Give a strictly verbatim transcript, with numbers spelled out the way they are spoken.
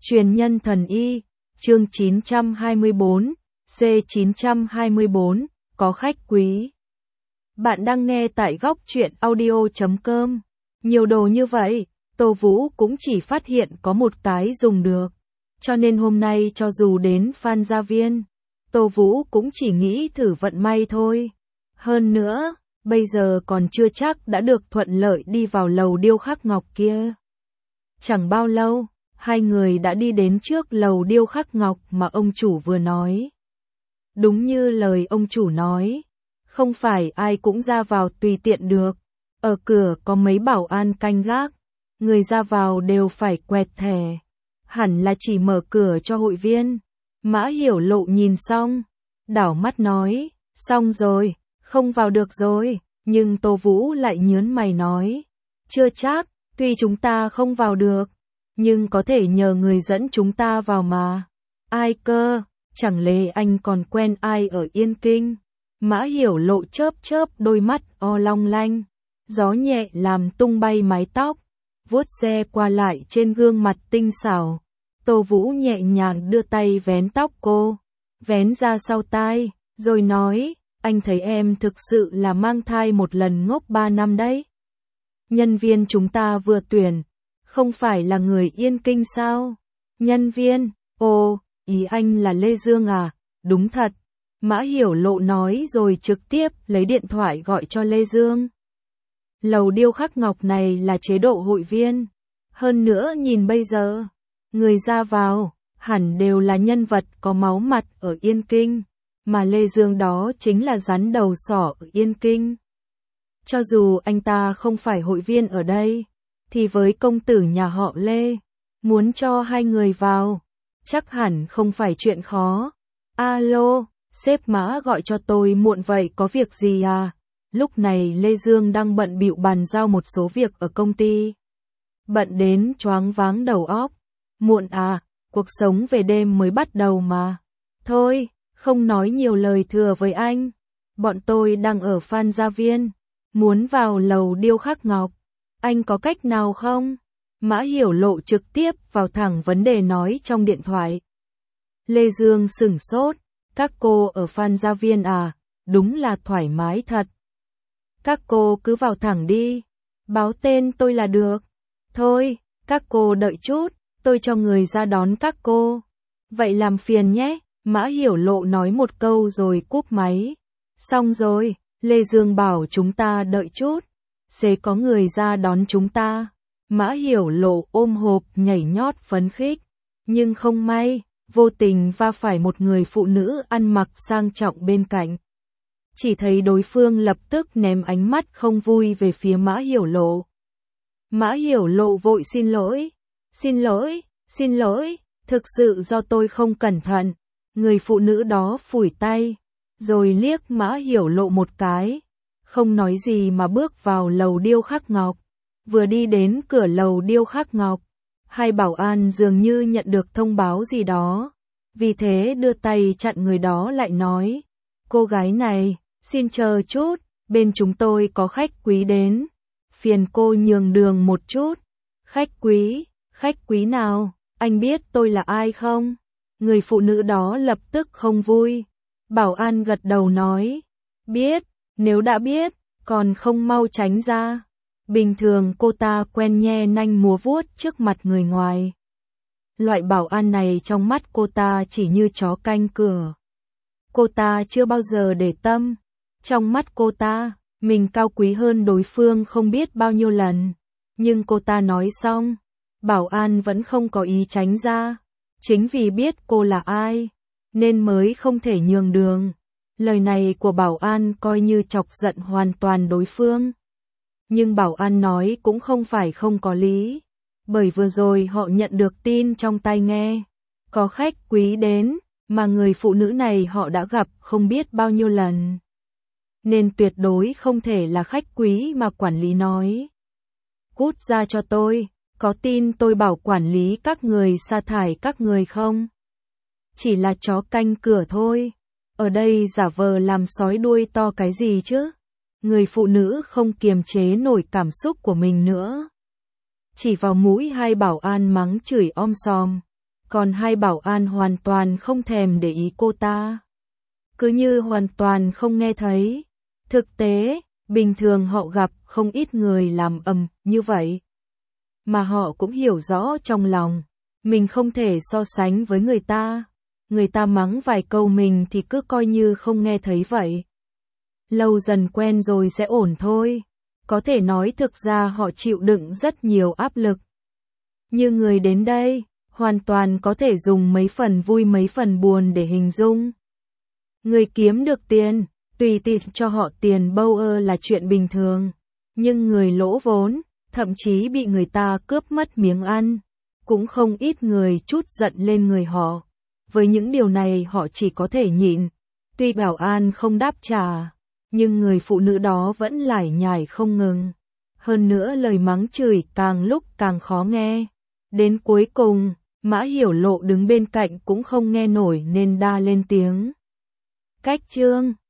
Truyền nhân thần y, chương chín trăm hai mươi bốn, C chín trăm hai mươi bốn, có khách quý. Bạn đang nghe tại góc truyện audio chấm com. Nhiều đồ như vậy, Tô Vũ cũng chỉ phát hiện có một cái dùng được. Cho nên hôm nay cho dù đến Phan Gia Viên, Tô Vũ cũng chỉ nghĩ thử vận may thôi. Hơn nữa, bây giờ còn chưa chắc đã được thuận lợi đi vào lầu điêu khắc ngọc kia. Chẳng bao lâu, hai người đã đi đến trước lầu điêu khắc ngọc mà ông chủ vừa nói. Đúng như lời ông chủ nói, không phải ai cũng ra vào tùy tiện được. Ở cửa có mấy bảo an canh gác, người ra vào đều phải quẹt thẻ. Hẳn là chỉ mở cửa cho hội viên. Mã Hiểu Lộ nhìn xong, đảo mắt nói, xong rồi, không vào được rồi. Nhưng Tô Vũ lại nhớn mày nói, chưa chắc, tuy chúng ta không vào được, nhưng có thể nhờ người dẫn chúng ta vào mà. Ai cơ, chẳng lẽ anh còn quen ai ở Yên Kinh? Mã Hiểu Lộ chớp chớp đôi mắt o long lanh, gió nhẹ làm tung bay mái tóc, vuốt xe qua lại trên gương mặt tinh xảo. Tô Vũ nhẹ nhàng đưa tay vén tóc cô, vén ra sau tai, rồi nói, anh thấy em thực sự là mang thai một lần ngốc ba năm đấy. Nhân viên chúng ta vừa tuyển, không phải là người Yên Kinh sao? Nhân viên, ồ, ý anh là Lê Dương à? Đúng thật. Mã Hiểu Lộ nói rồi trực tiếp lấy điện thoại gọi cho Lê Dương. Lầu điêu khắc ngọc này là chế độ hội viên. Hơn nữa nhìn bây giờ, người ra vào, hẳn đều là nhân vật có máu mặt ở Yên Kinh. Mà Lê Dương đó chính là rắn đầu sỏ ở Yên Kinh. Cho dù anh ta không phải hội viên ở đây, thì với công tử nhà họ Lê, muốn cho hai người vào, chắc hẳn không phải chuyện khó. Alo, sếp Mã gọi cho tôi muộn vậy có việc gì à? Lúc này Lê Dương đang bận bịu bàn giao một số việc ở công ty. Bận đến choáng váng đầu óc. Muộn à, cuộc sống về đêm mới bắt đầu mà. Thôi, không nói nhiều lời thừa với anh. Bọn tôi đang ở Phan Gia Viên, muốn vào lầu điêu khắc ngọc. Anh có cách nào không? Mã Hiểu Lộ trực tiếp vào thẳng vấn đề nói trong điện thoại. Lê Dương sửng sốt, các cô ở Phan Gia Viên à, đúng là thoải mái thật. Các cô cứ vào thẳng đi, báo tên tôi là được. Thôi, các cô đợi chút, tôi cho người ra đón các cô. Vậy làm phiền nhé, Mã Hiểu Lộ nói một câu rồi cúp máy. Xong rồi, Lê Dương bảo chúng ta đợi chút, sẽ có người ra đón chúng ta. Mã Hiểu Lộ ôm hộp nhảy nhót phấn khích, nhưng không may, vô tình va phải một người phụ nữ ăn mặc sang trọng bên cạnh. Chỉ thấy đối phương lập tức ném ánh mắt không vui về phía Mã Hiểu Lộ. Mã Hiểu Lộ vội xin lỗi, xin lỗi, xin lỗi, thực sự do tôi không cẩn thận. Người phụ nữ đó phủi tay, rồi liếc Mã Hiểu Lộ một cái, không nói gì mà bước vào lầu điêu khắc ngọc. Vừa đi đến cửa lầu điêu khắc ngọc, hai bảo an dường như nhận được thông báo gì đó, vì thế đưa tay chặn người đó lại nói, cô gái này, xin chờ chút, bên chúng tôi có khách quý đến, phiền cô nhường đường một chút. Khách quý, khách quý nào, anh biết tôi là ai không? Người phụ nữ đó lập tức không vui. Bảo an gật đầu nói, biết, nếu đã biết, còn không mau tránh ra. Bình thường cô ta quen nhe nanh múa vuốt trước mặt người ngoài. Loại bảo an này trong mắt cô ta chỉ như chó canh cửa. Cô ta chưa bao giờ để tâm. Trong mắt cô ta, mình cao quý hơn đối phương không biết bao nhiêu lần. Nhưng cô ta nói xong, bảo an vẫn không có ý tránh ra. Chính vì biết cô là ai, nên mới không thể nhường đường. Lời này của bảo an coi như chọc giận hoàn toàn đối phương. Nhưng bảo an nói cũng không phải không có lý. Bởi vừa rồi họ nhận được tin trong tai nghe. Có khách quý đến, mà người phụ nữ này họ đã gặp không biết bao nhiêu lần. Nên tuyệt đối không thể là khách quý mà quản lý nói. Cút ra cho tôi, có tin tôi bảo quản lý các người sa thải các người không? Chỉ là chó canh cửa thôi. Ở đây giả vờ làm sói đuôi to cái gì chứ? Người phụ nữ không kiềm chế nổi cảm xúc của mình nữa. Chỉ vào mũi hai bảo an mắng chửi om sòm. còn hai bảo an hoàn toàn không thèm để ý cô ta. Cứ như hoàn toàn không nghe thấy. Thực tế, bình thường họ gặp không ít người làm ầm như vậy. Mà họ cũng hiểu rõ trong lòng, mình không thể so sánh với người ta. Người ta mắng vài câu mình thì cứ coi như không nghe thấy vậy. Lâu dần quen rồi sẽ ổn thôi. Có thể nói thực ra họ chịu đựng rất nhiều áp lực. Như người đến đây, hoàn toàn có thể dùng mấy phần vui mấy phần buồn để hình dung. Người kiếm được tiền, tùy tiện cho họ tiền bâu ơ là chuyện bình thường. Nhưng người lỗ vốn, thậm chí bị người ta cướp mất miếng ăn, cũng không ít người trút giận lên người họ. Với những điều này họ chỉ có thể nhịn. Tuy bảo an không đáp trả, nhưng người phụ nữ đó vẫn lải nhải không ngừng. Hơn nữa lời mắng chửi càng lúc càng khó nghe. Đến cuối cùng, Mã Hiểu Lộ đứng bên cạnh cũng không nghe nổi nên đa lên tiếng. Cách chương